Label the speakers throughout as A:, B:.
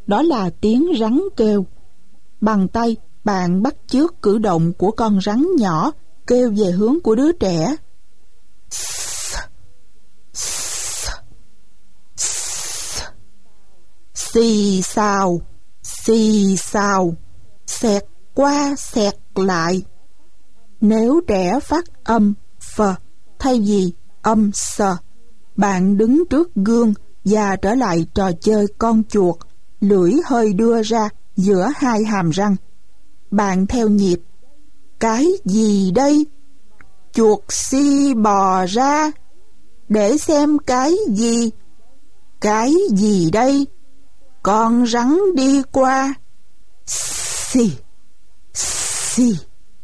A: Đó là tiếng rắn kêu. Bằng tay, bạn bắt chước cử động của con rắn nhỏ kêu về hướng của đứa trẻ. Xì xào, xì xào, xẹt qua xẹt lại. Nếu trẻ phát âm phờ thay vì âm sờ, bạn đứng trước gương và trở lại trò chơi con chuột, lưỡi hơi đưa ra giữa hai hàm răng. Bạn theo nhịp. Cái gì đây? Chuột si bò ra. Để xem cái gì? Cái gì đây? Con rắn đi qua. Xì, xì,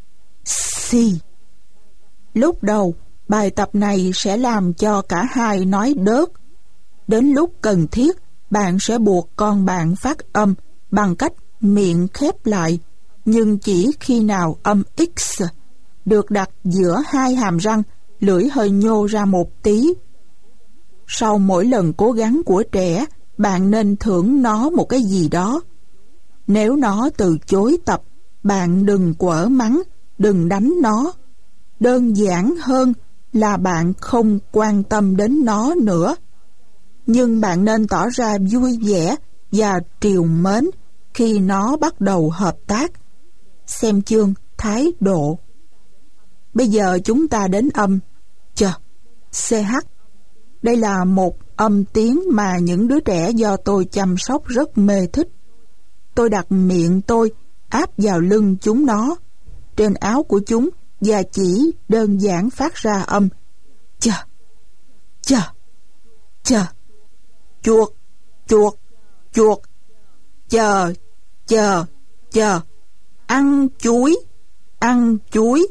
A: xì. Lúc đầu, bài tập này sẽ làm cho cả hai nói đớt. Đến lúc cần thiết, bạn sẽ buộc con bạn phát âm bằng cách miệng khép lại, nhưng chỉ khi nào âm X được đặt giữa hai hàm răng, lưỡi hơi nhô ra một tí. Sau mỗi lần cố gắng của trẻ, bạn nên thưởng nó một cái gì đó. Nếu nó từ chối tập, bạn đừng quở mắng, đừng đánh nó. Đơn giản hơn là bạn không quan tâm đến nó nữa. Nhưng bạn nên tỏ ra vui vẻ và trìu mến khi nó bắt đầu hợp tác. Xem chương thái độ. Bây giờ chúng ta đến âm ch, ch. Đây là một âm tiếng mà những đứa trẻ do tôi chăm sóc rất mê thích. Tôi đặt miệng tôi áp vào lưng chúng nó, trên áo của chúng, và chỉ đơn giản phát ra âm ch, ch, ch. Chuột, chuột, chuột. Chờ, chờ, chờ. Ăn chuối, ăn chuối.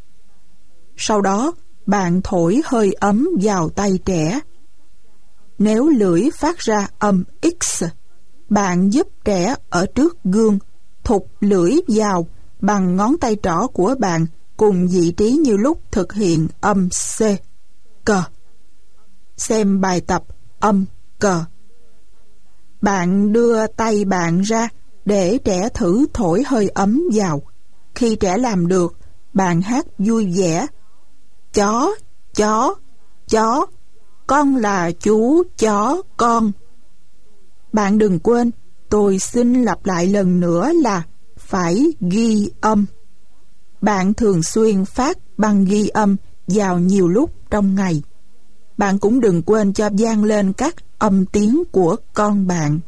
A: Sau đó, bạn thổi hơi ấm vào tay trẻ. Nếu lưỡi phát ra âm X, bạn giúp trẻ ở trước gương thụt lưỡi vào bằng ngón tay trỏ của bạn cùng vị trí như lúc thực hiện âm C, cờ. Xem bài tập âm cờ. Bạn đưa tay bạn ra để trẻ thử thổi hơi ấm vào. Khi trẻ làm được, bạn hát vui vẻ. Chó, chó, chó, con là chú chó con. Bạn đừng quên, tôi xin lặp lại lần nữa là phải ghi âm. Bạn thường xuyên phát bằng ghi âm vào nhiều lúc trong ngày. Bạn cũng đừng quên cho vang lên các âm tiếng của con bạn.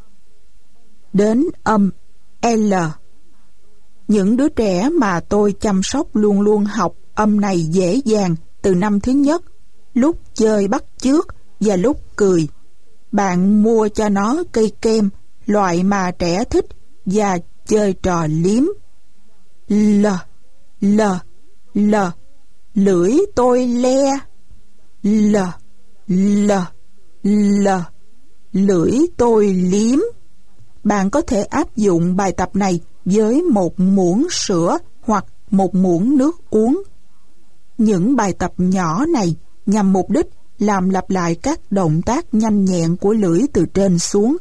A: Đến âm L. Những đứa trẻ mà tôi chăm sóc luôn luôn học âm này dễ dàng từ năm thứ nhất, lúc chơi bắt chước và lúc cười. Bạn mua cho nó cây kem, loại mà trẻ thích, và chơi trò liếm. L, L, L. Lưỡi tôi le. L, L, L. Lưỡi tôi liếm. Bạn có thể áp dụng bài tập này với một muỗng sữa hoặc một muỗng nước uống. Những bài tập nhỏ này nhằm mục đích làm lặp lại các động tác nhanh nhẹn của lưỡi từ trên xuống.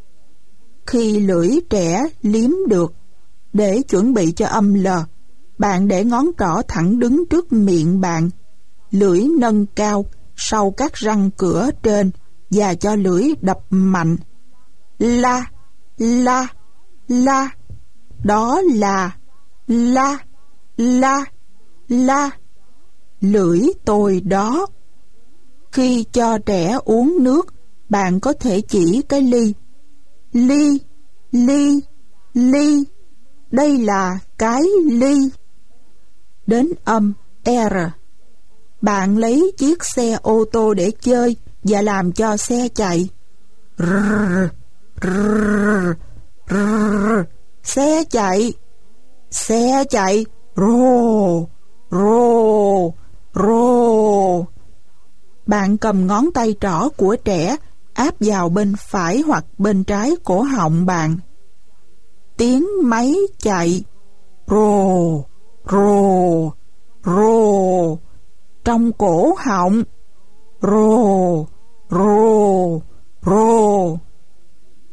A: Khi lưỡi trẻ liếm được, để chuẩn bị cho âm L, bạn để ngón trỏ thẳng đứng trước miệng bạn, lưỡi nâng cao sau các răng cửa trên và cho lưỡi đập mạnh. La, la, la. Đó là la, la, la. Lưỡi tôi đó. Khi cho trẻ uống nước, bạn có thể chỉ cái ly. Ly, ly, ly. Đây là cái ly. Đến âm R. Bạn lấy chiếc xe ô tô để chơi và làm cho xe chạy. Rrr, rrr, rrr. Xe chạy. Xe chạy. Rô, rô, rô. Bạn cầm ngón tay trỏ của trẻ áp vào bên phải hoặc bên trái cổ họng bạn. Tiếng máy chạy. Rô, rô, rô. Trong cổ họng. Rô, rô, rô.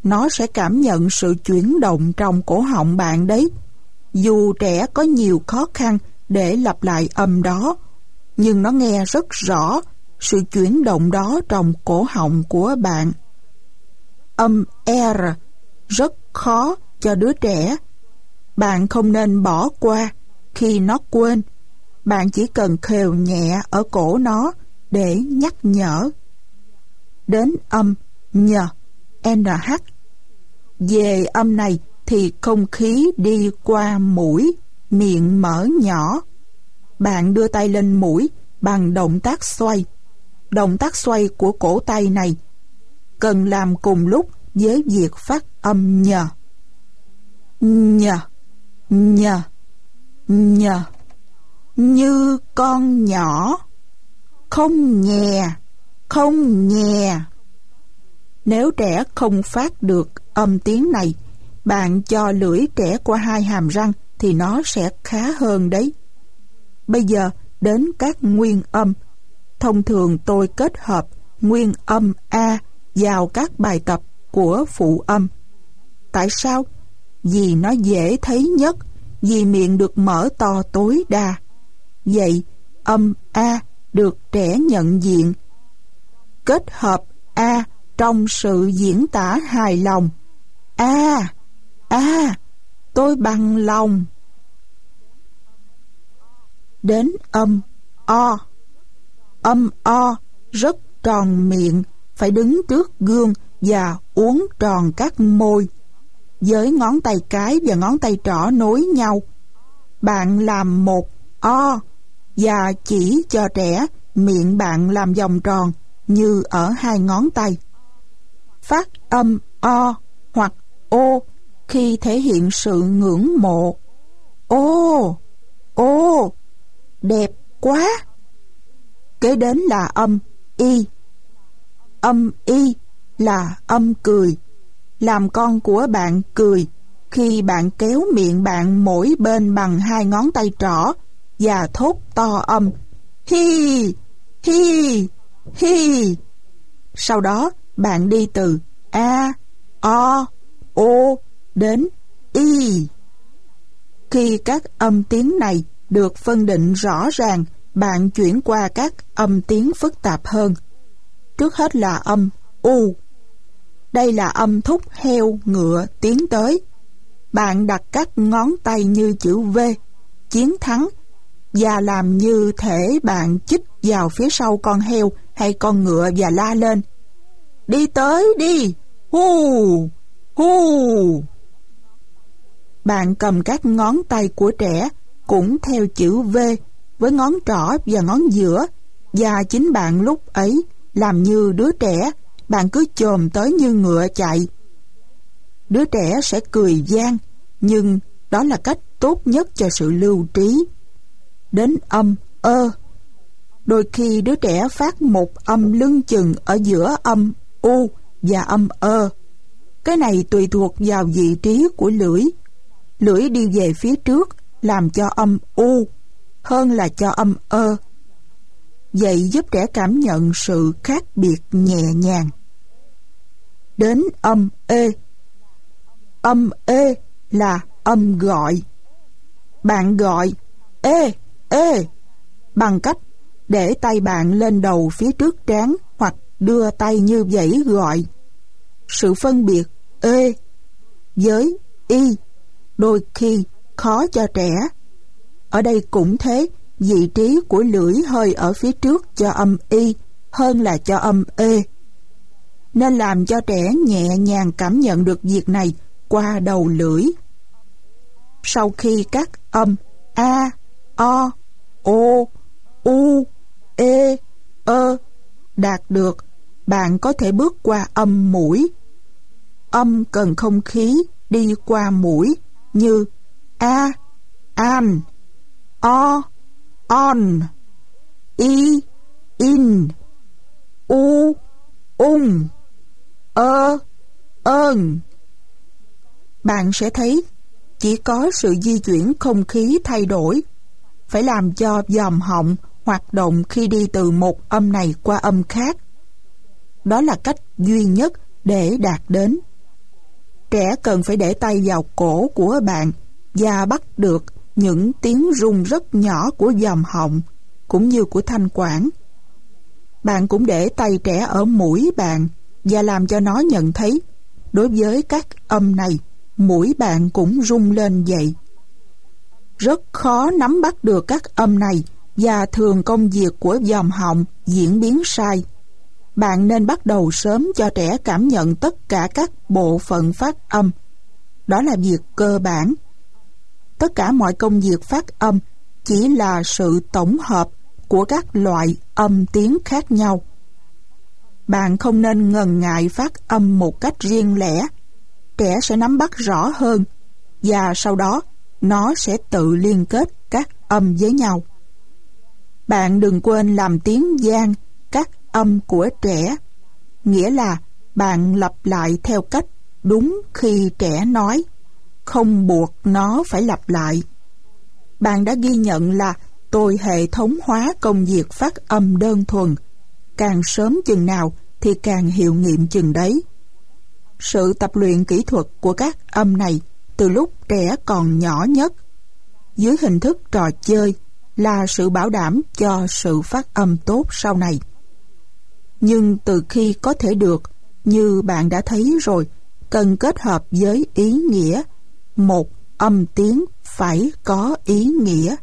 A: nó sẽ cảm nhận sự chuyển động trong cổ họng bạn đấy. Dù trẻ có nhiều khó khăn để lặp lại âm đó, nhưng nó nghe rất rõ sự chuyển động đó trong cổ họng của bạn. Âm R rất khó cho đứa trẻ. Bạn không nên bỏ qua khi nó quên. Bạn chỉ cần khều nhẹ ở cổ nó để nhắc nhở. Đến âm nhờ, NH. Về âm này thì không khí đi qua mũi, miệng mở nhỏ. Bạn đưa tay lên mũi bằng động tác xoay. Động tác xoay của cổ tay này cần làm cùng lúc với việc phát âm nhờ. Nhờ, nhờ, nhờ. Như con nhỏ. Không nhè, không nhè. Nếu trẻ không phát được âm tiếng này, bạn cho lưỡi trẻ qua hai hàm răng thì nó sẽ khá hơn đấy. Bây giờ đến các nguyên âm. Thông thường tôi kết hợp nguyên âm A vào các bài tập của phụ âm. Tại sao? Vì nó dễ thấy nhất, vì miệng được mở to tối đa. Vậy âm A được trẻ nhận diện. Kết hợp A trong sự diễn tả hài lòng. Tôi bằng lòng. Đến âm O. Âm O rất tròn miệng, phải đứng trước gương và uốn tròn các môi. Với ngón tay cái và ngón tay trỏ nối nhau, bạn làm một O và chỉ cho trẻ miệng bạn làm vòng tròn như ở hai ngón tay. Phát âm O hoặc O khi thể hiện sự ngưỡng mộ. Ô, đẹp quá. Kế đến là âm Y. Âm Y là âm cười. Làm con của bạn cười khi bạn kéo miệng bạn mỗi bên bằng hai ngón tay trỏ và thốt to âm hi, hi, hi. Sau đó bạn đi từ A, O, O đến Y. Khi các âm tiếng này được phân định rõ ràng, bạn chuyển qua các âm tiếng phức tạp hơn. Trước hết là âm U. Đây là âm thúc heo ngựa tiến tới. Bạn đặt các ngón tay như chữ V, chiến thắng, và làm như thể bạn chích vào phía sau con heo hay con ngựa và la lên: đi tới đi, hu, hu. Bạn cầm các ngón tay của trẻ cũng theo chữ V với ngón trỏ và ngón giữa, và chính bạn lúc ấy làm như đứa trẻ, bạn cứ chồm tới như ngựa chạy. Đứa trẻ sẽ cười vang, nhưng đó là cách tốt nhất cho sự lưu trí. Đến âm Ơ. Đôi khi đứa trẻ phát một âm lưng chừng ở giữa âm U và âm Ơ. Cái này tùy thuộc vào vị trí của lưỡi. Lưỡi đi về phía trước làm cho âm U hơn là cho âm Ơ. Vậy giúp trẻ cảm nhận sự khác biệt nhẹ nhàng. Đến âm Ê. Âm Ê là âm gọi. Bạn gọi ê, ê bằng cách để tay bạn lên đầu phía trước trán hoặc đưa tay như vẫy gọi. Sự phân biệt ê với y đôi khi khó cho trẻ. Ở đây cũng thế, vị trí của lưỡi hơi ở phía trước cho âm y hơn là cho âm ê. Nên làm cho trẻ nhẹ nhàng cảm nhận được việc này qua đầu lưỡi. Sau khi các âm A, O, O, U, E, Ơ đạt được, bạn có thể bước qua âm mũi. Âm cần không khí đi qua mũi như A, an, O, on, I, in, U, ung, Ơ, ơn. Bạn sẽ thấy chỉ có sự di chuyển không khí thay đổi, phải làm cho vòm họng hoạt động khi đi từ một âm này qua âm khác. Đó là cách duy nhất để đạt đến. Trẻ cần phải để tay vào cổ của bạn và bắt được những tiếng rung rất nhỏ của vòm họng cũng như của thanh quản. Bạn cũng để tay trẻ ở mũi bạn và làm cho nó nhận thấy đối với các âm này, mũi bạn cũng rung lên vậy. Rất khó nắm bắt được các âm này và thường công việc của vòm họng diễn biến sai. Bạn nên bắt đầu sớm cho trẻ cảm nhận tất cả các bộ phận phát âm. Đó là việc cơ bản. Tất cả mọi công việc phát âm chỉ là sự tổng hợp của các loại âm tiếng khác nhau. Bạn không nên ngần ngại phát âm một cách riêng lẻ. Trẻ sẽ nắm bắt rõ hơn và sau đó nó sẽ tự liên kết các âm với nhau. Bạn đừng quên làm tiếng vang các âm của trẻ, nghĩa là bạn lặp lại theo cách đúng khi trẻ nói, không buộc nó phải lặp lại. Bạn đã ghi nhận là tôi hệ thống hóa công việc phát âm đơn thuần. Càng sớm chừng nào thì càng hiệu nghiệm chừng đấy. Sự tập luyện kỹ thuật của các âm này từ lúc trẻ còn nhỏ nhất, dưới hình thức trò chơi, là sự bảo đảm cho sự phát âm tốt sau này. Nhưng từ khi có thể được, như bạn đã thấy rồi, cần kết hợp với ý nghĩa. Một âm tiếng phải có ý nghĩa.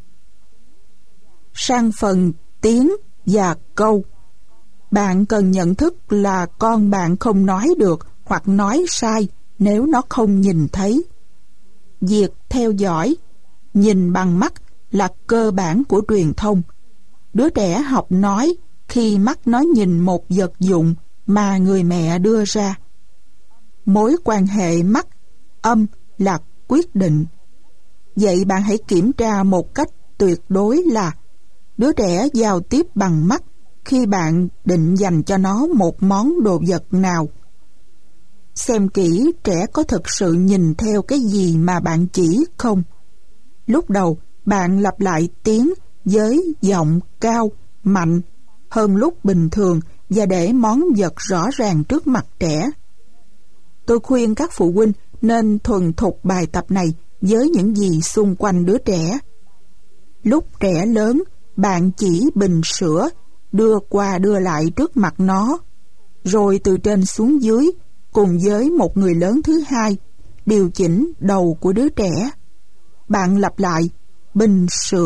A: Sang phần tiếng và câu, bạn cần nhận thức là con bạn không nói được hoặc nói sai nếu nó không nhìn thấy. Việc theo dõi, nhìn bằng mắt là cơ bản của truyền thông. Đứa trẻ học nói khi mắt nó nhìn một vật dụng mà người mẹ đưa ra. Mối quan hệ mắt âm là quyết định. Vậy bạn hãy kiểm tra một cách tuyệt đối là đứa trẻ giao tiếp bằng mắt khi bạn định dành cho nó một món đồ vật nào. Xem kỹ trẻ có thực sự nhìn theo cái gì mà bạn chỉ không. Lúc đầu bạn lặp lại tiếng với giọng cao, mạnh hơn lúc bình thường và để món vật rõ ràng trước mặt trẻ. Tôi khuyên các phụ huynh nên thuần thục bài tập này với những gì xung quanh đứa trẻ. Lúc trẻ lớn, bạn chỉ bình sữa, đưa qua đưa lại trước mặt nó, rồi từ trên xuống dưới, cùng với một người lớn thứ hai, điều chỉnh đầu của đứa trẻ. Bạn lặp lại bình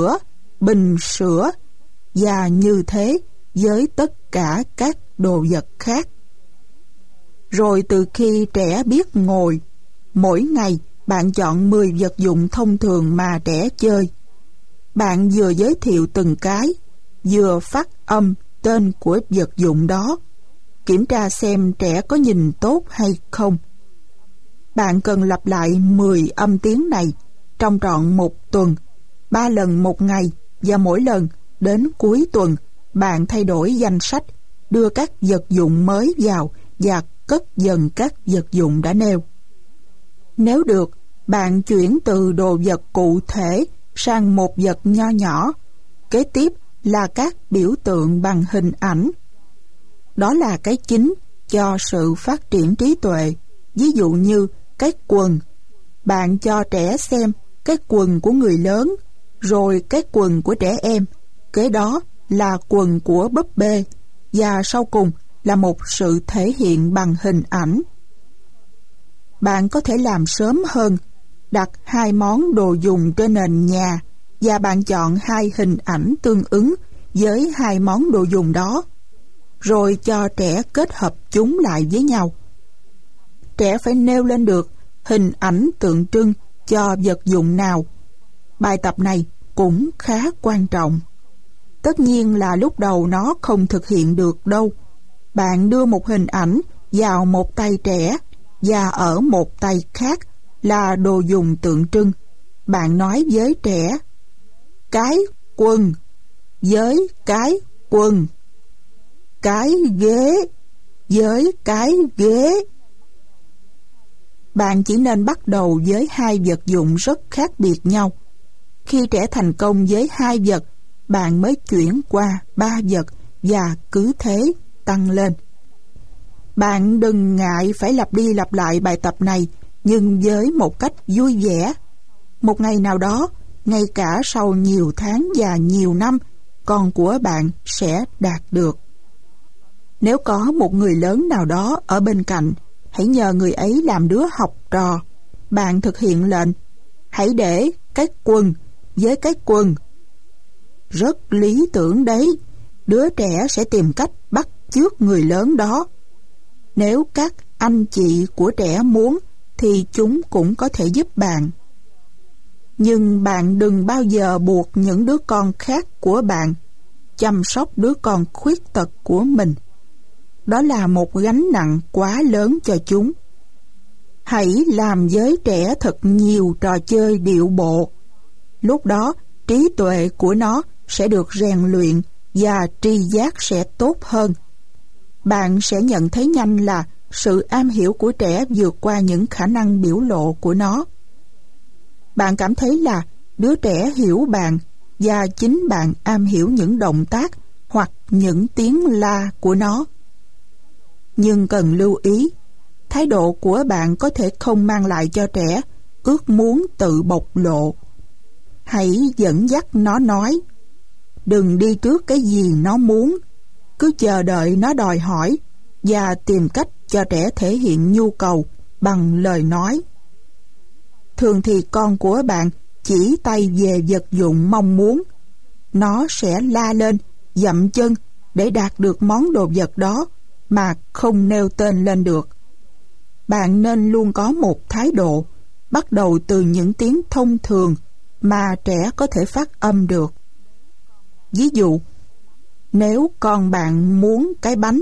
A: sữa, và như thế với tất cả các đồ vật khác. Rồi từ khi trẻ biết ngồi, mỗi ngày bạn chọn 10 vật dụng thông thường mà trẻ chơi. Bạn vừa giới thiệu từng cái, vừa phát âm tên của vật dụng đó, kiểm tra xem trẻ có nhìn tốt hay không. Bạn cần lặp lại 10 âm tiếng này trong trọn một tuần, 3 lần một ngày, và mỗi lần đến cuối tuần bạn thay đổi danh sách, đưa các vật dụng mới vào và cất dần các vật dụng đã nêu. Nếu được, bạn chuyển từ đồ vật cụ thể sang một vật nho nhỏ. Kế tiếp là các biểu tượng bằng hình ảnh. Đó là cái chính cho sự phát triển trí tuệ. Ví dụ như cái quần. Bạn cho trẻ xem cái quần của người lớn, rồi cái quần của trẻ em. Kế đó là quần của búp bê, và sau cùng là một sự thể hiện bằng hình ảnh. Bạn có thể làm sớm hơn, đặt 2 món đồ dùng trên nền nhà và bạn chọn 2 hình ảnh tương ứng với 2 món đồ dùng đó, rồi cho trẻ kết hợp chúng lại với nhau. Trẻ phải nêu lên được hình ảnh tượng trưng cho vật dụng nào. Bài tập này cũng khá quan trọng. Tất nhiên là lúc đầu nó không thực hiện được đâu. Bạn đưa một hình ảnh vào một tay trẻ và ở một tay khác là đồ dùng tượng trưng. Bạn nói với trẻ cái quần với cái quần, cái ghế với cái ghế. Bạn chỉ nên bắt đầu với 2 vật dụng rất khác biệt nhau. Khi trẻ thành công với 2 vật, bạn mới chuyển qua 3 vật và cứ thế tăng lên. Bạn đừng ngại phải lặp đi lặp lại bài tập này nhưng với một cách vui vẻ. Một ngày nào đó, ngay cả sau nhiều tháng và nhiều năm, con của bạn sẽ đạt được. Nếu có một người lớn nào đó ở bên cạnh, hãy nhờ người ấy làm đứa học trò. Bạn thực hiện lệnh: hãy để cái quần với cái quần. Rất lý tưởng đấy. Đứa trẻ sẽ tìm cách bắt chước người lớn đó. Nếu các anh chị của trẻ muốn thì chúng cũng có thể giúp bạn. Nhưng bạn đừng bao giờ buộc những đứa con khác của bạn chăm sóc đứa con khuyết tật của mình. Đó là một gánh nặng quá lớn cho chúng. Hãy làm với trẻ thật nhiều trò chơi điệu bộ. Lúc đó, trí tuệ của nó sẽ được rèn luyện và tri giác sẽ tốt hơn. Bạn sẽ nhận thấy nhanh là sự am hiểu của trẻ vượt qua những khả năng biểu lộ của nó. Bạn cảm thấy là đứa trẻ hiểu bạn và chính bạn am hiểu những động tác hoặc những tiếng la của nó. Nhưng cần lưu ý, thái độ của bạn có thể không mang lại cho trẻ ước muốn tự bộc lộ. Hãy dẫn dắt nó nói. Đừng đi trước cái gì nó muốn. Cứ chờ đợi nó đòi hỏi và tìm cách cho trẻ thể hiện nhu cầu bằng lời nói. Thường thì con của bạn chỉ tay về vật dụng mong muốn. Nó sẽ la lên, dậm chân để đạt được món đồ vật đó mà không nêu tên lên được. Bạn nên luôn có một thái độ, bắt đầu từ những tiếng thông thường mà trẻ có thể phát âm được. Ví dụ, nếu con bạn muốn cái bánh,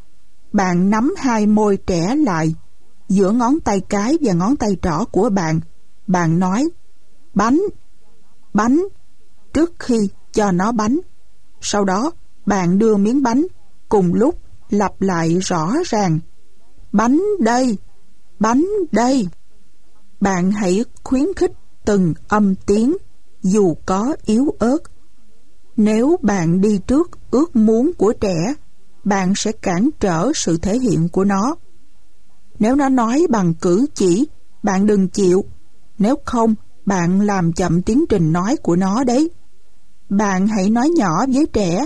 A: bạn nắm hai môi trẻ lại giữa ngón tay cái và ngón tay trỏ của bạn. Bạn nói bánh, bánh trước khi cho nó bánh. Sau đó bạn đưa miếng bánh, cùng lúc lặp lại rõ ràng: bánh đây, bánh đây. Bạn hãy khuyến khích từng âm tiếng dù có yếu ớt. Nếu bạn đi trước ước muốn của trẻ, bạn sẽ cản trở sự thể hiện của nó. Nếu nó nói bằng cử chỉ, bạn đừng chịu. Nếu không, bạn làm chậm tiến trình nói của nó đấy. Bạn hãy nói nhỏ với trẻ: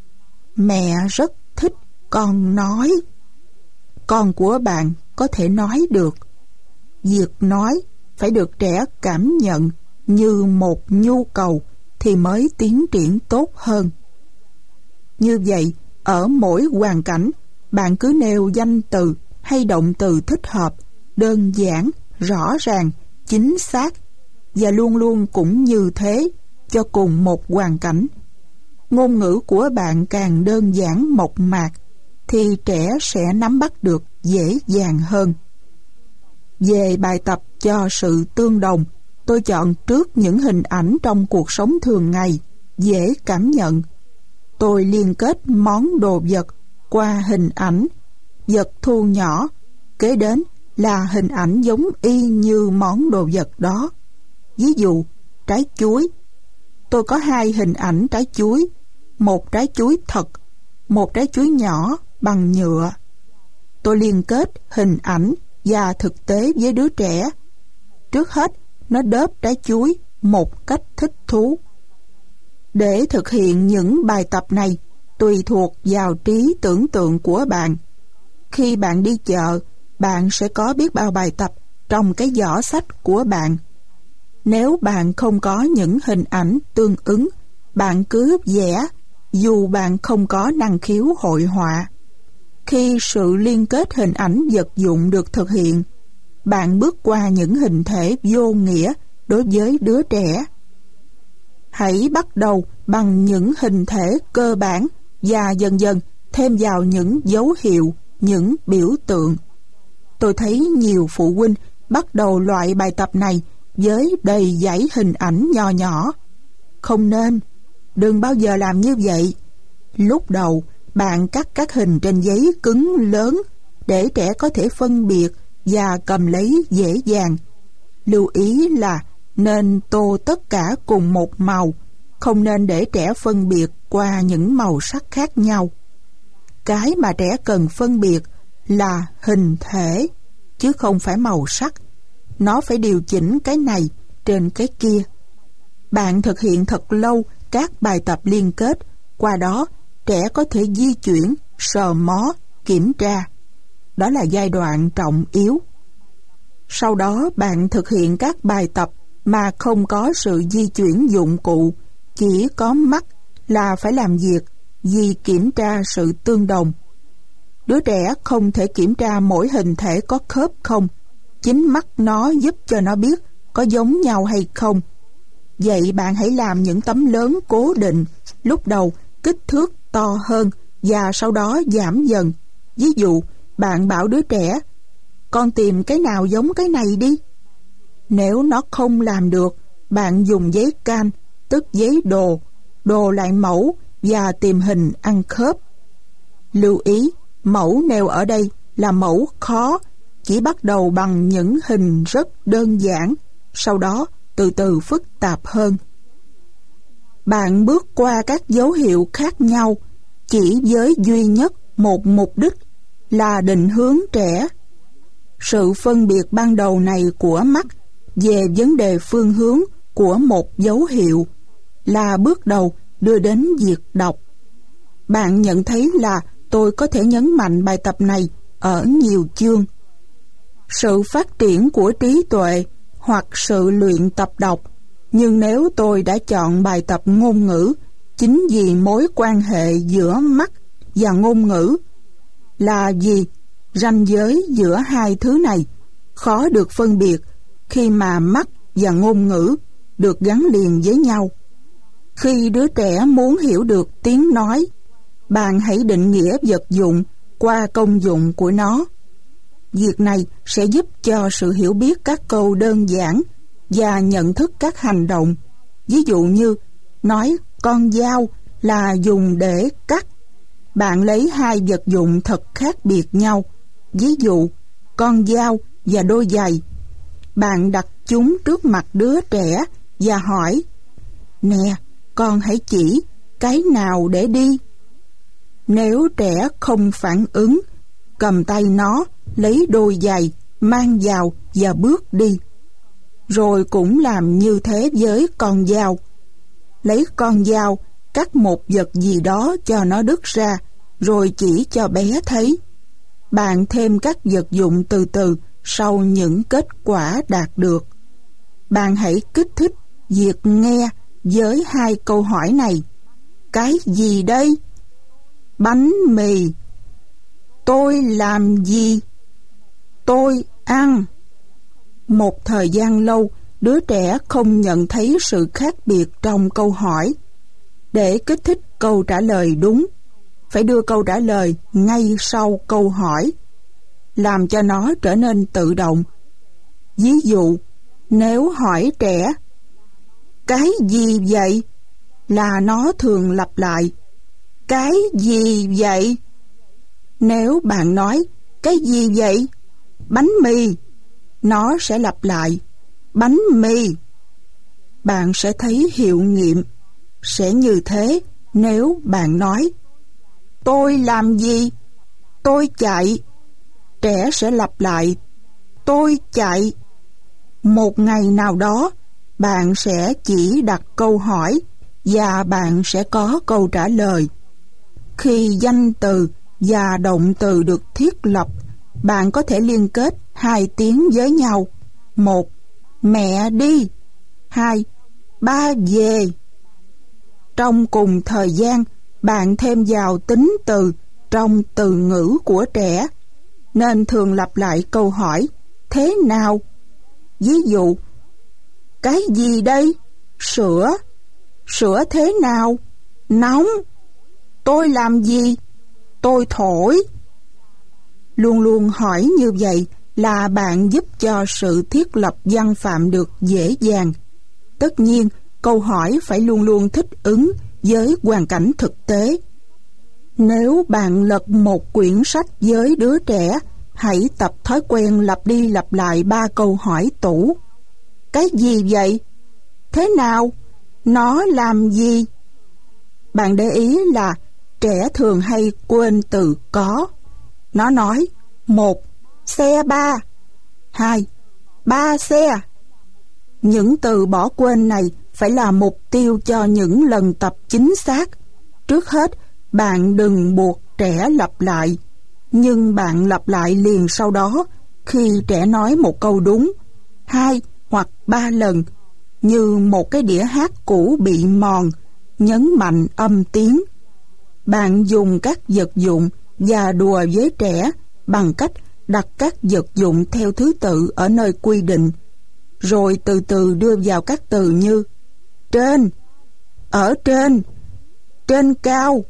A: mẹ rất thích con nói. Con của bạn có thể nói được. Việc nói phải được trẻ cảm nhận như một nhu cầu thì mới tiến triển tốt hơn. Như vậy, ở mỗi hoàn cảnh, bạn cứ nêu danh từ hay động từ thích hợp, đơn giản, rõ ràng, chính xác, và luôn luôn cũng như thế cho cùng một hoàn cảnh. Ngôn ngữ của bạn càng đơn giản mộc mạc thì trẻ sẽ nắm bắt được dễ dàng hơn. Về bài tập cho sự tương đồng, tôi chọn trước những hình ảnh trong cuộc sống thường ngày, dễ cảm nhận. Tôi liên kết món đồ vật qua hình ảnh, vật thu nhỏ, kế đến là hình ảnh giống y như món đồ vật đó. Ví dụ, trái chuối. Tôi có hai hình ảnh trái chuối, một trái chuối thật, một trái chuối nhỏ bằng nhựa. Tôi liên kết hình ảnh và thực tế với đứa trẻ. Trước hết, nó đớp trái chuối một cách thích thú. Để thực hiện những bài tập này, tùy thuộc vào trí tưởng tượng của bạn. Khi bạn đi chợ, bạn sẽ có biết bao bài tập trong cái giỏ sách của bạn. Nếu bạn không có những hình ảnh tương ứng, bạn cứ vẽ, dù bạn không có năng khiếu hội họa. Khi sự liên kết hình ảnh vật dụng được thực hiện, bạn bước qua những hình thể vô nghĩa đối với đứa trẻ. Hãy bắt đầu bằng những hình thể cơ bản và dần dần thêm vào những dấu hiệu, những biểu tượng. Tôi thấy nhiều phụ huynh bắt đầu loại bài tập này với đầy dãy hình ảnh nho nhỏ. Không nên, đừng bao giờ làm như vậy. Lúc đầu, bạn cắt các hình trên giấy cứng lớn để trẻ có thể phân biệt và cầm lấy dễ dàng. Lưu ý là nên tô tất cả cùng một màu, không nên để trẻ phân biệt qua những màu sắc khác nhau. Cái mà trẻ cần phân biệt là hình thể, chứ không phải màu sắc. nó phải điều chỉnh cái này trên cái kia. Bạn thực hiện thật lâu các bài tập liên kết, qua đó trẻ có thể di chuyển, sờ mó, kiểm tra. Đó là giai đoạn trọng yếu. Sau đó bạn thực hiện các bài tập mà không có sự di chuyển dụng cụ, chỉ có mắt là phải làm việc vì kiểm tra sự tương đồng. Đứa trẻ không thể kiểm tra mỗi hình thể có khớp không, chính mắt nó giúp cho nó biết có giống nhau hay không. Vậy bạn hãy làm những tấm lớn cố định, lúc đầu kích thước to hơn và sau đó giảm dần. Ví dụ, bạn bảo đứa trẻ, con tìm cái nào giống cái này đi. Nếu nó không làm được, bạn dùng giấy can, tức giấy đồ lại mẫu và tìm hình ăn khớp. Lưu ý, mẫu nêu ở đây là mẫu khó, chỉ bắt đầu bằng những hình rất đơn giản, sau đó từ từ phức tạp hơn. Bạn bước qua các dấu hiệu khác nhau, chỉ với duy nhất một mục đích là định hướng trẻ. Sự phân biệt ban đầu này của mắt về vấn đề phương hướng của một dấu hiệu là bước đầu đưa đến việc đọc. Bạn nhận thấy là tôi có thể nhấn mạnh bài tập này ở nhiều chương. Sự phát triển của trí tuệ hoặc sự luyện tập đọc, nhưng nếu tôi đã chọn bài tập ngôn ngữ chính vì mối quan hệ giữa mắt và ngôn ngữ là gì? Ranh giới giữa hai thứ này khó được phân biệt khi mà mắt và ngôn ngữ được gắn liền với nhau. Khi đứa trẻ muốn hiểu được tiếng nói, bạn hãy định nghĩa vật dụng qua công dụng của nó. Việc này sẽ giúp cho sự hiểu biết các câu đơn giản và nhận thức các hành động. Ví dụ như nói con dao là dùng để cắt. Bạn lấy hai vật dụng thật khác biệt nhau. Ví dụ, con dao và đôi giày. Bạn đặt chúng trước mặt đứa trẻ và hỏi, nè, con hãy chỉ cái nào để đi. Nếu trẻ không phản ứng, cầm tay nó, lấy đôi giày, mang vào và bước đi. Rồi cũng làm như thế với con dao. Lấy con dao, cắt một vật gì đó cho nó đứt ra, rồi chỉ cho bé thấy. Bạn thêm các vật dụng từ từ sau những kết quả đạt được. Bạn hãy kích thích việc nghe với hai câu hỏi này. Cái gì đây? Bánh mì. Tôi làm gì? Tôi ăn. Một thời gian lâu, đứa trẻ không nhận thấy sự khác biệt trong câu hỏi. Để kích thích câu trả lời đúng, phải đưa câu trả lời ngay sau câu hỏi, làm cho nó trở nên tự động. Ví dụ, nếu hỏi trẻ, cái gì vậy? Là nó thường lặp lại, cái gì vậy? Nếu bạn nói, cái gì vậy? Bánh mì. Nó sẽ lặp lại, bánh mì. Bạn sẽ thấy hiệu nghiệm. Sẽ như thế nếu bạn nói, tôi làm gì? Tôi chạy. Trẻ sẽ lặp lại, tôi chạy. Một ngày nào đó, bạn sẽ chỉ đặt câu hỏi và bạn sẽ có câu trả lời. Khi danh từ và động từ được thiết lập, bạn có thể liên kết hai tiếng với nhau. 1. Mẹ đi. 2. Ba về. Trong cùng thời gian, bạn thêm vào tính từ trong từ ngữ của trẻ, nên thường lặp lại câu hỏi thế nào. Ví dụ, cái gì đây? Sữa. Sữa thế nào? Nóng. Tôi làm gì? Tôi thổi. Luôn luôn hỏi như vậy là bạn giúp cho sự thiết lập văn phạm được dễ dàng. Tất nhiên, câu hỏi phải luôn luôn thích ứng với hoàn cảnh thực tế. Nếu bạn lật một quyển sách với đứa trẻ, hãy tập thói quen lặp đi lặp lại 3 câu hỏi tủ. Cái gì vậy? Thế nào? Nó làm gì? Bạn để ý là trẻ thường hay quên từ có. Nó nói 1. Xe ba. 2. 3 xe. Những từ bỏ quên này phải là mục tiêu cho những lần tập chính xác. Trước hết, bạn đừng buộc trẻ lặp lại, nhưng bạn lặp lại liền sau đó khi trẻ nói một câu đúng 2 hoặc 3 lần, như một cái đĩa hát cũ bị mòn, nhấn mạnh âm tiếng. Bạn dùng các vật dụng và đùa với trẻ bằng cách đặt các vật dụng theo thứ tự ở nơi quy định, rồi từ từ đưa vào các từ như trên, ở trên cao,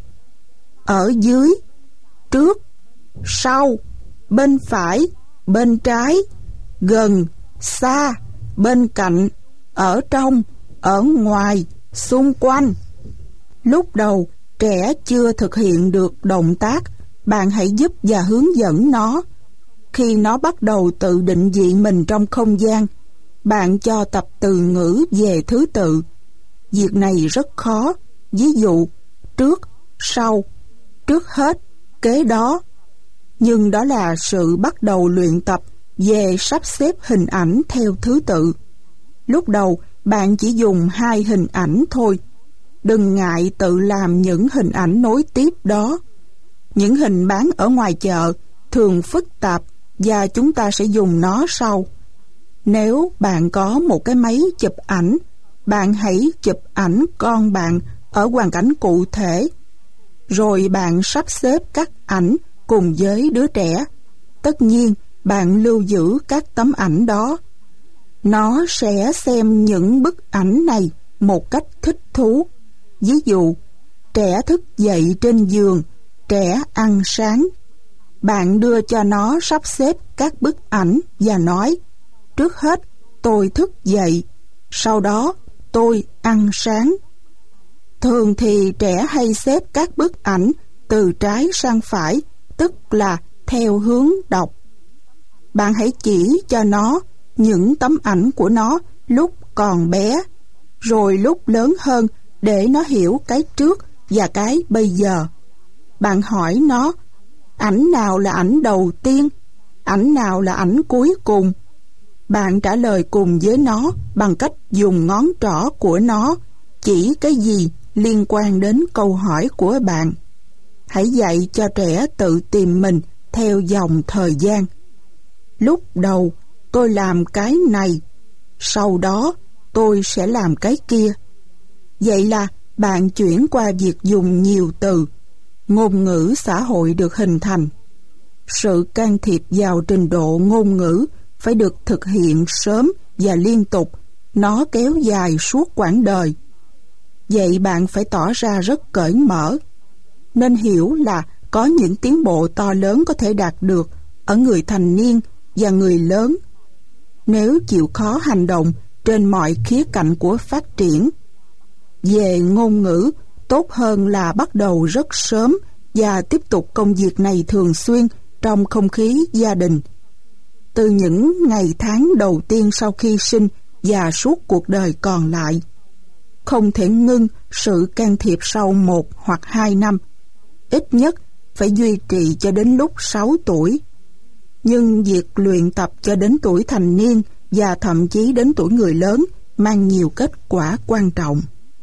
A: ở dưới, trước, sau, bên phải, bên trái, gần, xa, bên cạnh, ở trong, ở ngoài, xung quanh. Lúc đầu, trẻ chưa thực hiện được động tác, bạn hãy giúp và hướng dẫn nó. Khi nó bắt đầu tự định vị mình trong không gian, bạn cho tập từ ngữ về thứ tự. Việc này rất khó, ví dụ trước, sau, trước hết, kế đó. Nhưng đó là sự bắt đầu luyện tập về sắp xếp hình ảnh theo thứ tự. Lúc đầu, bạn chỉ dùng 2 hình ảnh thôi. Đừng ngại tự làm những hình ảnh nối tiếp đó. Những hình bán ở ngoài chợ thường phức tạp và chúng ta sẽ dùng nó sau. Nếu bạn có một cái máy chụp ảnh, bạn hãy chụp ảnh con bạn ở hoàn cảnh cụ thể. Rồi bạn sắp xếp các ảnh cùng với đứa trẻ. Tất nhiên, bạn lưu giữ các tấm ảnh đó. Nó sẽ xem những bức ảnh này một cách thích thú. Ví dụ, trẻ thức dậy trên giường, trẻ ăn sáng. Bạn đưa cho nó sắp xếp các bức ảnh và nói, trước hết tôi thức dậy, sau đó tôi ăn sáng. Thường thì trẻ hay xếp các bức ảnh từ trái sang phải, tức là theo hướng đọc. Bạn hãy chỉ cho nó những tấm ảnh của nó lúc còn bé, rồi lúc lớn hơn để nó hiểu cái trước và cái bây giờ. Bạn hỏi nó, ảnh nào là ảnh đầu tiên, ảnh nào là ảnh cuối cùng. Bạn trả lời cùng với nó bằng cách dùng ngón trỏ của nó chỉ cái gì liên quan đến câu hỏi của bạn. Hãy dạy cho trẻ tự tìm mình theo dòng thời gian. Lúc đầu tôi làm cái này, sau đó tôi sẽ làm cái kia. Vậy là bạn chuyển qua việc dùng nhiều từ. Ngôn ngữ xã hội được hình thành. Sự can thiệp vào trình độ ngôn ngữ phải được thực hiện sớm và liên tục. Nó kéo dài suốt quãng đời. Vậy bạn phải tỏ ra rất cởi mở. Nên hiểu là có những tiến bộ to lớn có thể đạt được ở người thành niên và người lớn, nếu chịu khó hành động trên mọi khía cạnh của phát triển. Về ngôn ngữ, tốt hơn là bắt đầu rất sớm và tiếp tục công việc này thường xuyên trong không khí gia đình. Từ những ngày tháng đầu tiên sau khi sinh và suốt cuộc đời còn lại. Không thể ngưng sự can thiệp sau 1 hoặc 2 năm. Ít nhất phải duy trì cho đến lúc 6 tuổi. Nhưng việc luyện tập cho đến tuổi thành niên và thậm chí đến tuổi người lớn mang nhiều kết quả quan trọng.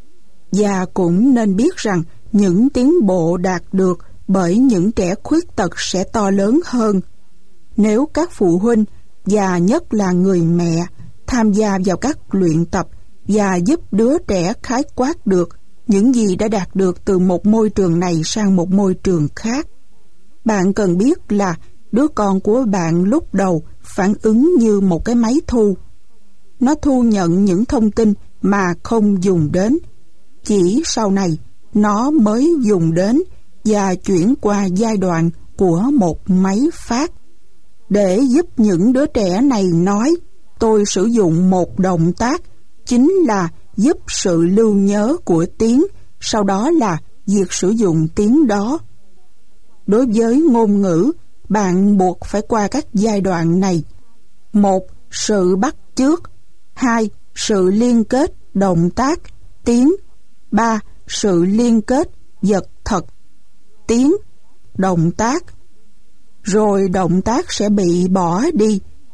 A: Và cũng nên biết rằng những tiến bộ đạt được bởi những trẻ khuyết tật sẽ to lớn hơn. Nếu các phụ huynh và nhất là người mẹ tham gia vào các luyện tập và giúp đứa trẻ khái quát được những gì đã đạt được từ một môi trường này sang một môi trường khác. Bạn cần biết là đứa con của bạn lúc đầu phản ứng như một cái máy thu. Nó thu nhận những thông tin mà không dùng đến. Chỉ sau này nó mới dùng đến và chuyển qua giai đoạn của một máy phát. Để giúp những đứa trẻ này nói, tôi sử dụng một động tác, chính là giúp sự lưu nhớ của tiếng, sau đó là việc sử dụng tiếng đó. Đối với ngôn ngữ, bạn buộc phải qua các giai đoạn này. 1. Sự bắt chước. 2. Sự liên kết động tác, tiếng. 3. Sự liên kết vật thật, tiếng, động tác. Rồi động tác sẽ bị bỏ đi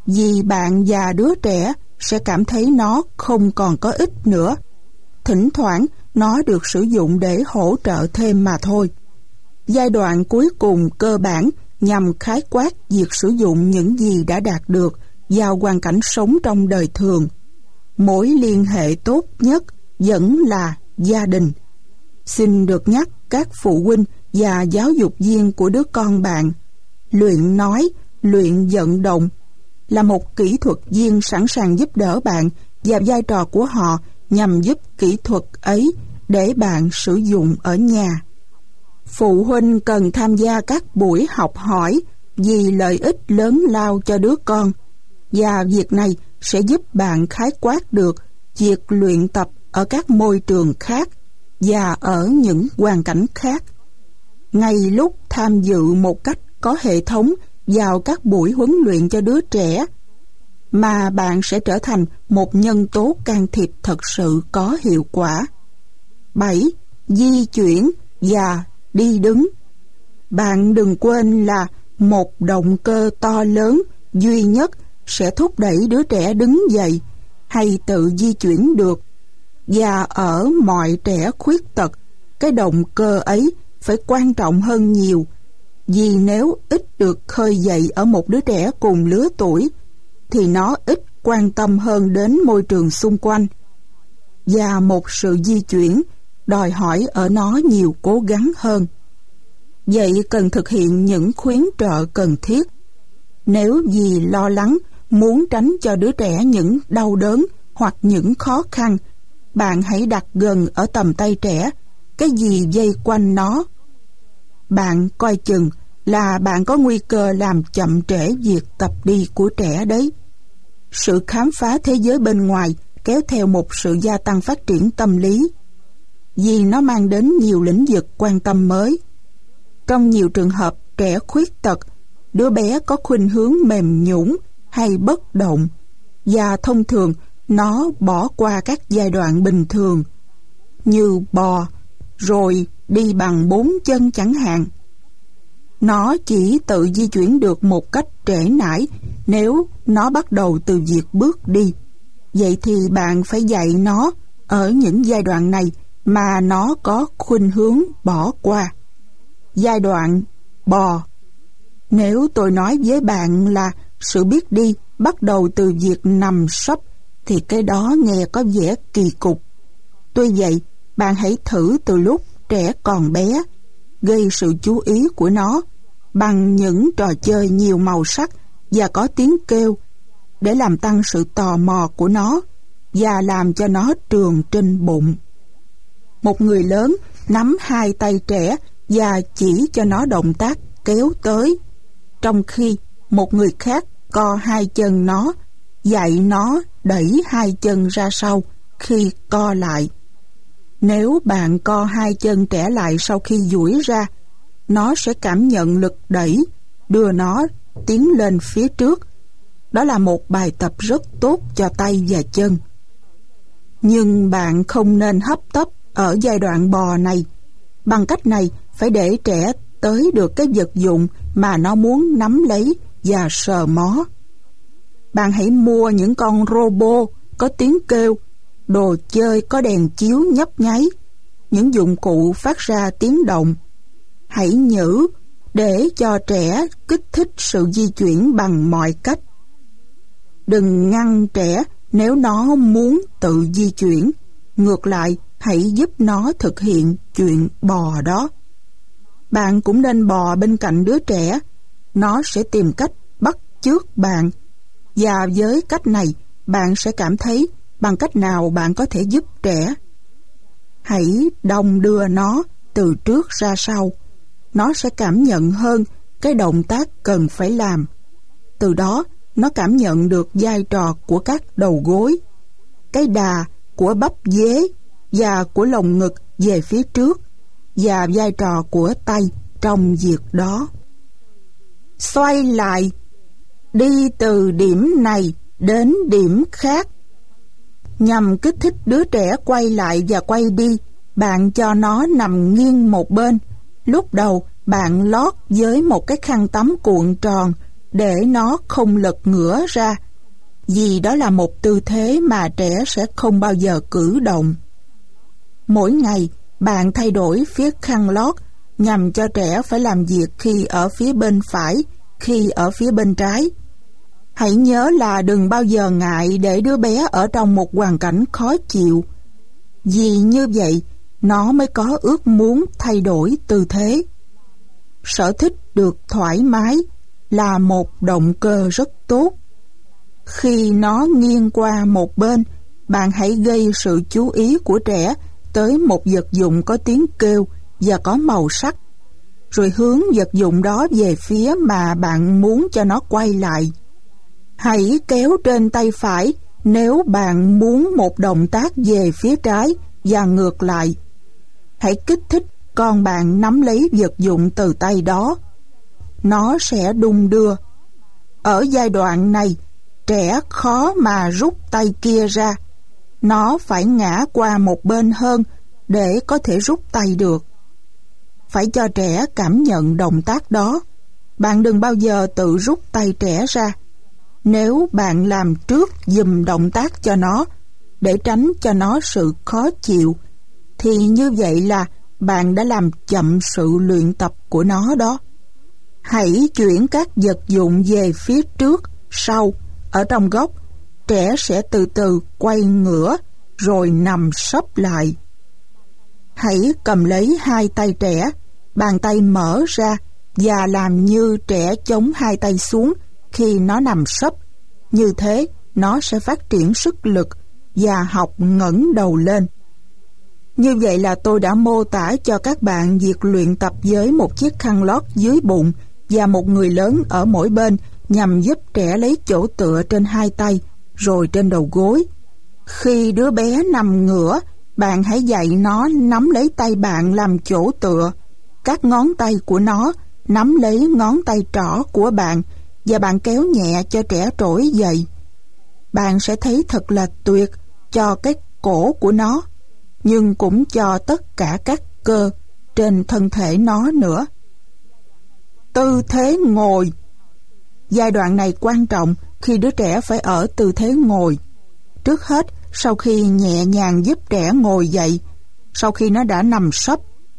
A: vì bạn và đứa trẻ sẽ cảm thấy nó không còn có ích nữa. Thỉnh thoảng nó được sử dụng để hỗ trợ thêm mà thôi. Giai đoạn cuối cùng cơ bản nhằm khái quát việc sử dụng những gì đã đạt được vào hoàn cảnh sống trong đời thường. Mối liên hệ tốt nhất vẫn là gia đình. Xin được nhắc các phụ huynh và giáo dục viên của đứa con bạn, luyện nói, luyện vận động là một kỹ thuật viên sẵn sàng giúp đỡ bạn, và vai trò của họ nhằm giúp kỹ thuật ấy để bạn sử dụng ở nhà. Phụ huynh cần tham gia các buổi học hỏi vì lợi ích lớn lao cho đứa con, và việc này sẽ giúp bạn khái quát được việc luyện tập ở các môi trường khác và ở những hoàn cảnh khác. Ngay lúc tham dự một cách có hệ thống vào các buổi huấn luyện cho đứa trẻ, mà bạn sẽ trở thành một nhân tố can thiệp thật sự có hiệu quả. 7. Di chuyển và đi đứng. Bạn đừng quên là một động cơ to lớn duy nhất sẽ thúc đẩy đứa trẻ đứng dậy hay tự di chuyển được. Và ở mọi trẻ khuyết tật, cái động cơ ấy phải quan trọng hơn nhiều, vì nếu ít được khơi dậy ở một đứa trẻ cùng lứa tuổi, thì nó ít quan tâm hơn đến môi trường xung quanh. Và một sự di chuyển đòi hỏi ở nó nhiều cố gắng hơn. Vậy cần thực hiện những khuyến trợ cần thiết. Nếu vì lo lắng, muốn tránh cho đứa trẻ những đau đớn hoặc những khó khăn, bạn hãy đặt gần ở tầm tay trẻ cái gì vây quanh nó. Bạn coi chừng là bạn có nguy cơ làm chậm trễ việc tập đi của trẻ đấy. Sự khám phá thế giới bên ngoài kéo theo một sự gia tăng phát triển tâm lý, vì nó mang đến nhiều lĩnh vực quan tâm mới. Trong nhiều trường hợp trẻ khuyết tật, đứa bé có khuynh hướng mềm nhũn hay bất động, và thông thường nó bỏ qua các giai đoạn bình thường, như bò, rồi đi bằng 4 chân chẳng hạn. Nó chỉ tự di chuyển được một cách trễ nải nếu nó bắt đầu từ việc bước đi. Vậy thì bạn phải dạy nó ở những giai đoạn này mà nó có khuynh hướng bỏ qua. Giai đoạn bò. Nếu tôi nói với bạn là sự biết đi bắt đầu từ việc nằm sấp, thì cái đó nghe có vẻ kỳ cục. Tuy vậy, bạn hãy thử từ lúc trẻ còn bé, gây sự chú ý của nó bằng những trò chơi nhiều màu sắc và có tiếng kêu, để làm tăng sự tò mò của nó và làm cho nó trườn trên bụng. Một người lớn nắm hai tay trẻ và chỉ cho nó động tác kéo tới, trong khi một người khác co hai chân nó, dạy nó đẩy hai chân ra sau khi co lại. Nếu bạn co hai chân trẻ lại sau khi duỗi ra, nó sẽ cảm nhận lực đẩy, đưa nó tiến lên phía trước. Đó là một bài tập rất tốt cho tay và chân. Nhưng bạn không nên hấp tấp ở giai đoạn bò này. Bằng cách này, phải để trẻ tới được cái vật dụng mà nó muốn nắm lấy và sờ mó. Bạn hãy mua những con robot có tiếng kêu, đồ chơi có đèn chiếu nhấp nháy, những dụng cụ phát ra tiếng động. Hãy nhử để cho trẻ kích thích sự di chuyển bằng mọi cách. Đừng ngăn trẻ nếu nó muốn tự di chuyển. Ngược lại, hãy giúp nó thực hiện chuyện bò đó. Bạn cũng nên bò bên cạnh đứa trẻ. Nó sẽ tìm cách bắt chước bạn. Và với cách này, bạn sẽ cảm thấy bằng cách nào bạn có thể giúp trẻ. Hãy đong đưa nó từ trước ra sau. Nó sẽ cảm nhận hơn cái động tác cần phải làm. Từ đó, nó cảm nhận được vai trò của các đầu gối, cái đà của bắp dế và của lồng ngực về phía trước, và vai trò của tay trong việc đó. Xoay lại, đi từ điểm này đến điểm khác. Nhằm kích thích đứa trẻ quay lại và quay đi, bạn cho nó nằm nghiêng một bên. Lúc đầu, bạn lót với một cái khăn tắm cuộn tròn để nó không lật ngửa ra, vì đó là một tư thế mà trẻ sẽ không bao giờ cử động. Mỗi ngày, bạn thay đổi phía khăn lót nhằm cho trẻ phải làm việc khi ở phía bên phải, khi ở phía bên trái. Hãy nhớ là đừng bao giờ ngại để đứa bé ở trong một hoàn cảnh khó chịu, vì như vậy nó mới có ước muốn thay đổi tư thế. Sở thích được thoải mái là một động cơ rất tốt. Khi nó nghiêng qua một bên, bạn hãy gây sự chú ý của trẻ tới một vật dụng có tiếng kêu và có màu sắc, rồi hướng vật dụng đó về phía mà bạn muốn cho nó quay lại. Hãy kéo trên tay phải nếu bạn muốn một động tác về phía trái và ngược lại. Hãy kích thích con bạn nắm lấy vật dụng từ tay đó. Nó sẽ đung đưa. Ở giai đoạn này, trẻ khó mà rút tay kia ra. Nó phải ngã qua một bên hơn để có thể rút tay được. Phải cho trẻ cảm nhận động tác đó. Bạn đừng bao giờ tự rút tay trẻ ra. Nếu bạn làm trước giùm động tác cho nó, để tránh cho nó sự khó chịu, thì như vậy là bạn đã làm chậm sự luyện tập của nó đó. Hãy chuyển các vật dụng về phía trước, sau, ở trong góc. Trẻ sẽ từ từ quay ngửa, rồi nằm sấp lại. Hãy cầm lấy hai tay trẻ, bàn tay mở ra và làm như trẻ chống hai tay xuống khi nó nằm sấp. Như thế, nó sẽ phát triển sức lực và học ngẩng đầu lên. Như vậy là tôi đã mô tả cho các bạn việc luyện tập với một chiếc khăn lót dưới bụng và một người lớn ở mỗi bên nhằm giúp trẻ lấy chỗ tựa trên hai tay, rồi trên đầu gối. Khi đứa bé nằm ngửa, bạn hãy dạy nó nắm lấy tay bạn làm chỗ tựa. Các ngón tay của nó nắm lấy ngón tay trỏ của bạn và bạn kéo nhẹ cho trẻ trỗi dậy. Bạn sẽ thấy thật là tuyệt cho cái cổ của nó, nhưng cũng cho tất cả các cơ trên thân thể nó nữa. Tư thế ngồi. Giai đoạn này quan trọng khi đứa trẻ phải ở tư thế ngồi. Trước hết, sau khi nhẹ nhàng giúp trẻ ngồi dậy, sau khi nó đã nằm sấp,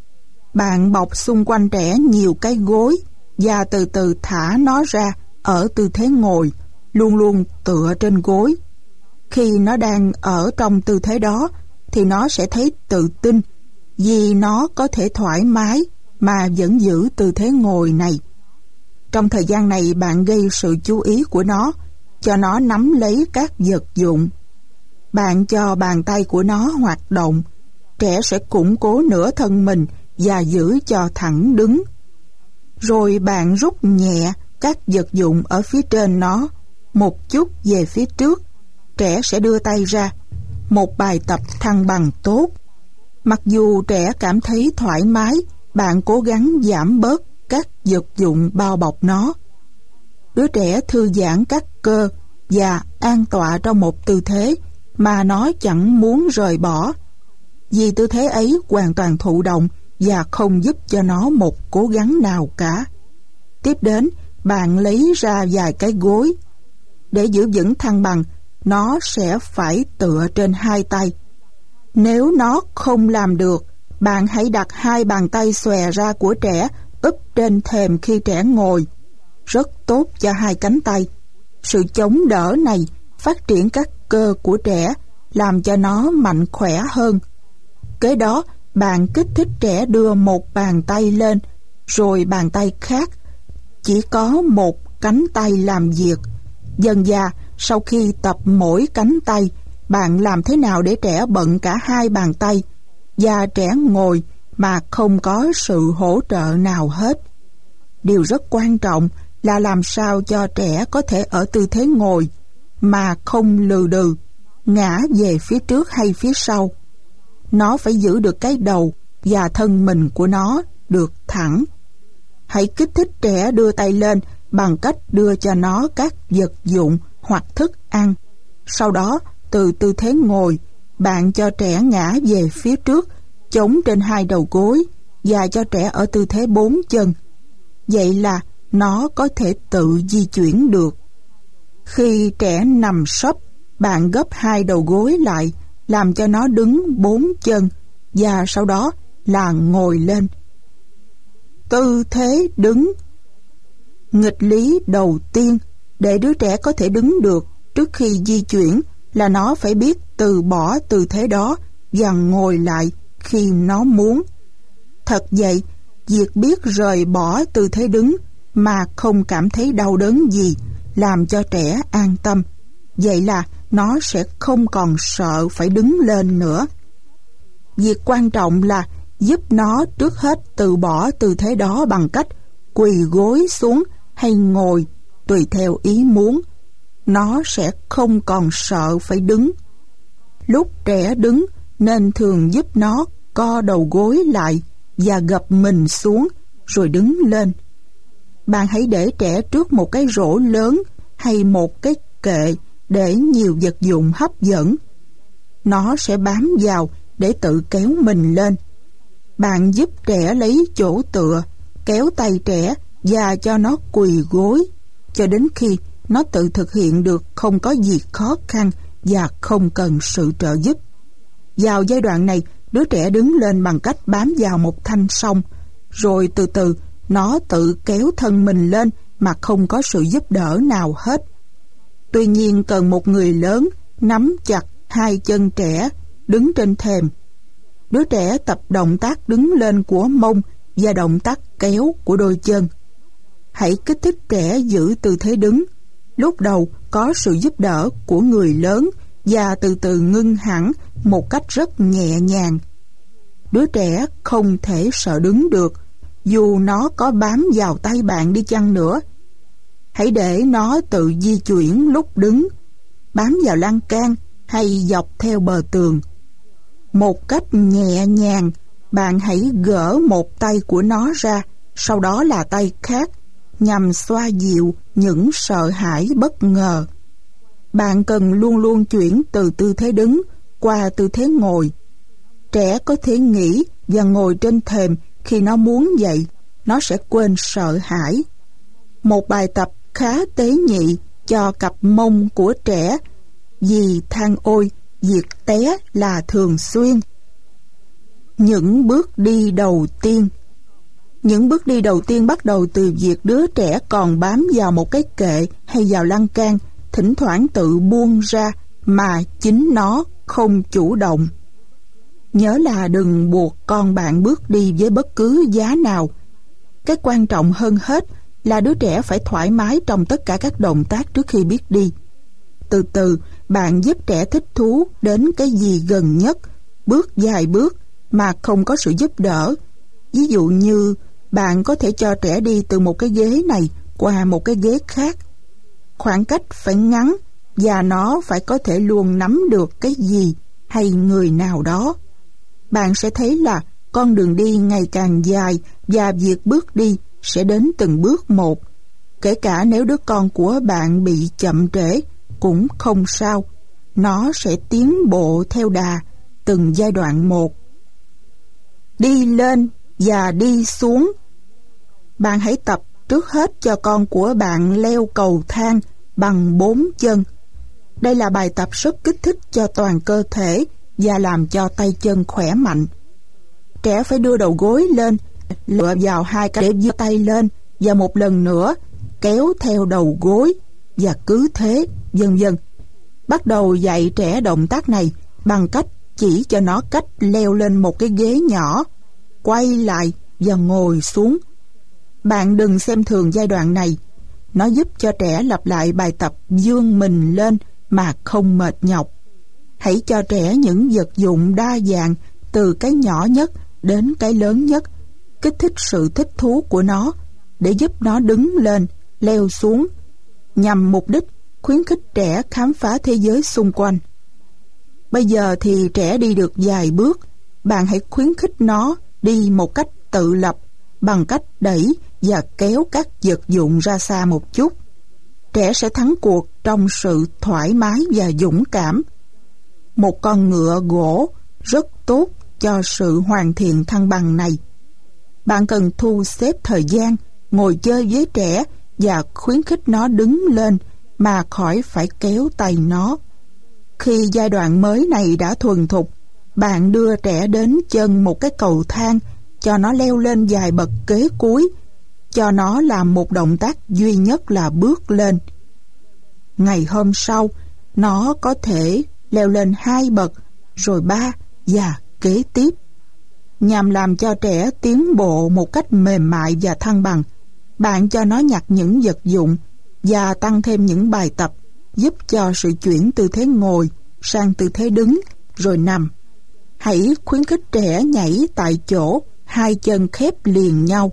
A: bạn bọc xung quanh trẻ nhiều cái gối và từ từ thả nó ra ở tư thế ngồi, luôn luôn tựa trên gối. Khi nó đang ở trong tư thế đó, thì nó sẽ thấy tự tin vì nó có thể thoải mái mà vẫn giữ tư thế ngồi này. Trong thời gian này, bạn gây sự chú ý của nó, cho nó nắm lấy các vật dụng. Bạn cho bàn tay của nó hoạt động, trẻ sẽ củng cố nửa thân mình và giữ cho thẳng đứng. Rồi bạn rút nhẹ các vật dụng ở phía trên nó một chút về phía trước, trẻ sẽ đưa tay ra. Một bài tập thăng bằng tốt. Mặc dù trẻ cảm thấy thoải mái, bạn cố gắng giảm bớt các vật dụng bao bọc nó. Đứa trẻ thư giãn các cơ và an tọa trong một tư thế mà nó chẳng muốn rời bỏ, vì tư thế ấy hoàn toàn thụ động và không giúp cho nó một cố gắng nào cả. Tiếp đến, bạn lấy ra vài cái gối. Để giữ vững thăng bằng, nó sẽ phải tựa trên hai tay. Nếu nó không làm được, bạn hãy đặt hai bàn tay xòe ra của trẻ úp trên thềm khi trẻ ngồi. Rất tốt cho hai cánh tay. Sự chống đỡ này phát triển các cơ của trẻ, làm cho nó mạnh khỏe hơn. Kế đó, bạn kích thích trẻ đưa một bàn tay lên, rồi bàn tay khác. Chỉ có một cánh tay làm việc. Dần dà, sau khi tập mỗi cánh tay, bạn làm thế nào để trẻ bận cả hai bàn tay, và trẻ ngồi mà không có sự hỗ trợ nào hết. Điều rất quan trọng là làm sao cho trẻ có thể ở tư thế ngồi mà không lừ đừ, ngã về phía trước hay phía sau. Nó phải giữ được cái đầu và thân mình của nó được thẳng. Hãy kích thích trẻ đưa tay lên bằng cách đưa cho nó các vật dụng hoặc thức ăn. Sau đó, từ tư thế ngồi, bạn cho trẻ ngã về phía trước, chống trên hai đầu gối và cho trẻ ở tư thế 4 chân. Vậy là nó có thể tự di chuyển được. Khi trẻ nằm sấp, bạn gấp 2 đầu gối lại, làm cho nó đứng 4 chân, và sau đó là ngồi lên. Tư thế đứng. Nghịch lý đầu tiên để đứa trẻ có thể đứng được trước khi di chuyển là nó phải biết từ bỏ tư thế đó và ngồi lại khi nó muốn. Thật vậy, việc biết rời bỏ tư thế đứng mà không cảm thấy đau đớn gì làm cho trẻ an tâm. Vậy là nó sẽ không còn sợ phải đứng lên nữa. Việc quan trọng là giúp nó trước hết từ bỏ tư thế đó bằng cách quỳ gối xuống hay ngồi tùy theo ý muốn. Nó sẽ không còn sợ phải đứng. Lúc trẻ đứng nên thường giúp nó co đầu gối lại và gập mình xuống rồi đứng lên. Bạn hãy để trẻ trước một cái rổ lớn hay một cái kệ để nhiều vật dụng hấp dẫn. Nó sẽ bám vào để tự kéo mình lên. Bạn giúp trẻ lấy chỗ tựa, kéo tay trẻ và cho nó quỳ gối cho đến khi nó tự thực hiện được không có gì khó khăn và không cần sự trợ giúp. Vào giai đoạn này, đứa trẻ đứng lên bằng cách bám vào một thanh song, rồi từ từ nó tự kéo thân mình lên mà không có sự giúp đỡ nào hết. Tuy nhiên cần một người lớn nắm chặt 2 chân trẻ đứng trên thềm. Đứa trẻ tập động tác đứng lên của mông và động tác kéo của đôi chân. Hãy kích thích trẻ giữ tư thế đứng. Lúc đầu có sự giúp đỡ của người lớn và từ từ ngưng hẳn một cách rất nhẹ nhàng. Đứa trẻ không thể sợ đứng được dù nó có bám vào tay bạn đi chăng nữa. Hãy để nó tự di chuyển lúc đứng, bám vào lan can hay dọc theo bờ tường. Một cách nhẹ nhàng, bạn hãy gỡ một tay của nó ra, sau đó là tay khác, nhằm xoa dịu những sợ hãi bất ngờ. Bạn cần luôn luôn chuyển từ tư thế đứng qua tư thế ngồi. Trẻ có thể nghỉ và ngồi trên thềm khi nó muốn vậy, nó sẽ quên sợ hãi. Một bài tập khá tế nhị cho cặp mông của trẻ, vì than ôi, việc té là thường xuyên. Những bước đi đầu tiên. Những bước đi đầu tiên bắt đầu từ việc đứa trẻ còn bám vào một cái kệ hay vào lan can, thỉnh thoảng tự buông ra mà chính nó không chủ động. Nhớ là đừng buộc con bạn bước đi với bất cứ giá nào. Cái quan trọng hơn hết là đứa trẻ phải thoải mái trong tất cả các động tác trước khi biết đi. Từ từ, bạn giúp trẻ thích thú đến cái gì gần nhất, bước vài bước mà không có sự giúp đỡ. Ví dụ như bạn có thể cho trẻ đi từ một cái ghế này qua một cái ghế khác. Khoảng cách phải ngắn và nó phải có thể luôn nắm được cái gì hay người nào đó. Bạn sẽ thấy là con đường đi ngày càng dài và việc bước đi sẽ đến từng bước một. Kể cả nếu đứa con của bạn bị chậm trễ cũng không sao. Nó sẽ tiến bộ theo đà từng giai đoạn một. Đi lên và đi xuống. Bạn hãy tập trước hết cho con của bạn leo cầu thang bằng 4 chân. Đây là bài tập rất kích thích cho toàn cơ thể và làm cho tay chân khỏe mạnh. Trẻ phải đưa đầu gối lên, lựa vào 2 cái để giơ tay lên và một lần nữa kéo theo đầu gối và cứ thế, vân vân. Bắt đầu dạy trẻ động tác này bằng cách chỉ cho nó cách leo lên một cái ghế nhỏ, quay lại và ngồi xuống. Bạn đừng xem thường giai đoạn này. Nó giúp cho trẻ lặp lại bài tập vươn mình lên mà không mệt nhọc. Hãy cho trẻ những vật dụng đa dạng từ cái nhỏ nhất đến cái lớn nhất, kích thích sự thích thú của nó để giúp nó đứng lên, leo xuống, nhằm mục đích khuyến khích trẻ khám phá thế giới xung quanh. Bây giờ thì trẻ đi được vài bước, bạn hãy khuyến khích nó đi một cách tự lập bằng cách đẩy và kéo các vật dụng ra xa một chút. Trẻ sẽ thắng cuộc trong sự thoải mái và dũng cảm. Một con ngựa gỗ rất tốt cho sự hoàn thiện thăng bằng này. Bạn cần thu xếp thời gian ngồi chơi với trẻ và khuyến khích nó đứng lên mà khỏi phải kéo tay nó. Khi giai đoạn mới này đã thuần thục, bạn đưa trẻ đến chân một cái cầu thang, cho nó leo lên vài bậc kế cuối, cho nó làm một động tác duy nhất là bước lên. Ngày hôm sau, nó có thể leo lên 2 bậc, rồi 3 và kế tiếp. Nhằm làm cho trẻ tiến bộ một cách mềm mại và thăng bằng, bạn cho nó nhặt những vật dụng và tăng thêm những bài tập giúp cho sự chuyển từ thế ngồi sang tư thế đứng rồi nằm. Hãy khuyến khích trẻ nhảy tại chỗ, 2 chân khép liền nhau.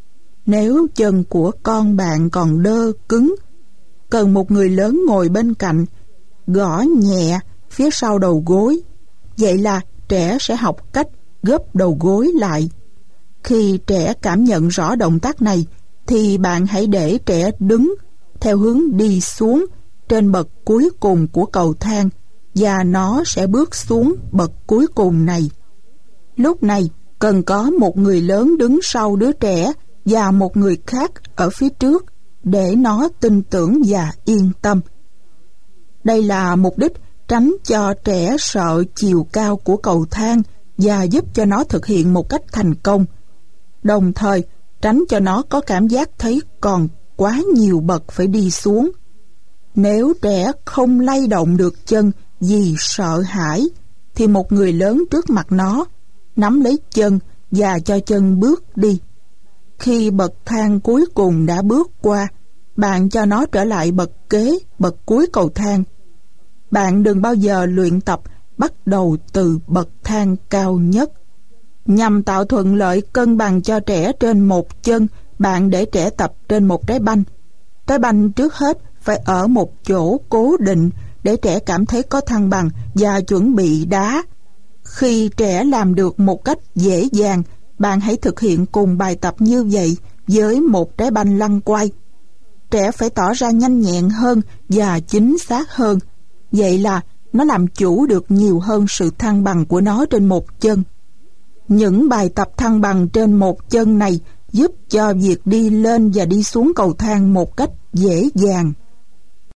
A: Nếu chân của con bạn còn đơ cứng, cần một người lớn ngồi bên cạnh, gõ nhẹ phía sau đầu gối. Vậy là trẻ sẽ học cách gấp đầu gối lại. Khi trẻ cảm nhận rõ động tác này, thì bạn hãy để trẻ đứng theo hướng đi xuống trên bậc cuối cùng của cầu thang, và nó sẽ bước xuống bậc cuối cùng này. Lúc này, cần có một người lớn đứng sau đứa trẻ và một người khác ở phía trước để nó tin tưởng và yên tâm. Đây là mục đích tránh cho trẻ sợ chiều cao của cầu thang và giúp cho nó thực hiện một cách thành công, đồng thời tránh cho nó có cảm giác thấy còn quá nhiều bậc phải đi xuống. Nếu trẻ không lay động được chân vì sợ hãi, thì một người lớn trước mặt nó nắm lấy chân và cho chân bước đi. Khi bậc thang cuối cùng đã bước qua, bạn cho nó trở lại bậc kế, bậc cuối cầu thang. Bạn đừng bao giờ luyện tập bắt đầu từ bậc thang cao nhất. Nhằm tạo thuận lợi cân bằng cho trẻ trên một chân, bạn để trẻ tập trên một trái banh. Trái banh trước hết phải ở một chỗ cố định để trẻ cảm thấy có thăng bằng và chuẩn bị đá. Khi trẻ làm được một cách dễ dàng, bạn hãy thực hiện cùng bài tập như vậy với một trái banh lăn quay. Trẻ phải tỏ ra nhanh nhẹn hơn và chính xác hơn. Vậy là nó làm chủ được nhiều hơn sự thăng bằng của nó trên một chân. Những bài tập thăng bằng trên một chân này giúp cho việc đi lên và đi xuống cầu thang một cách dễ dàng.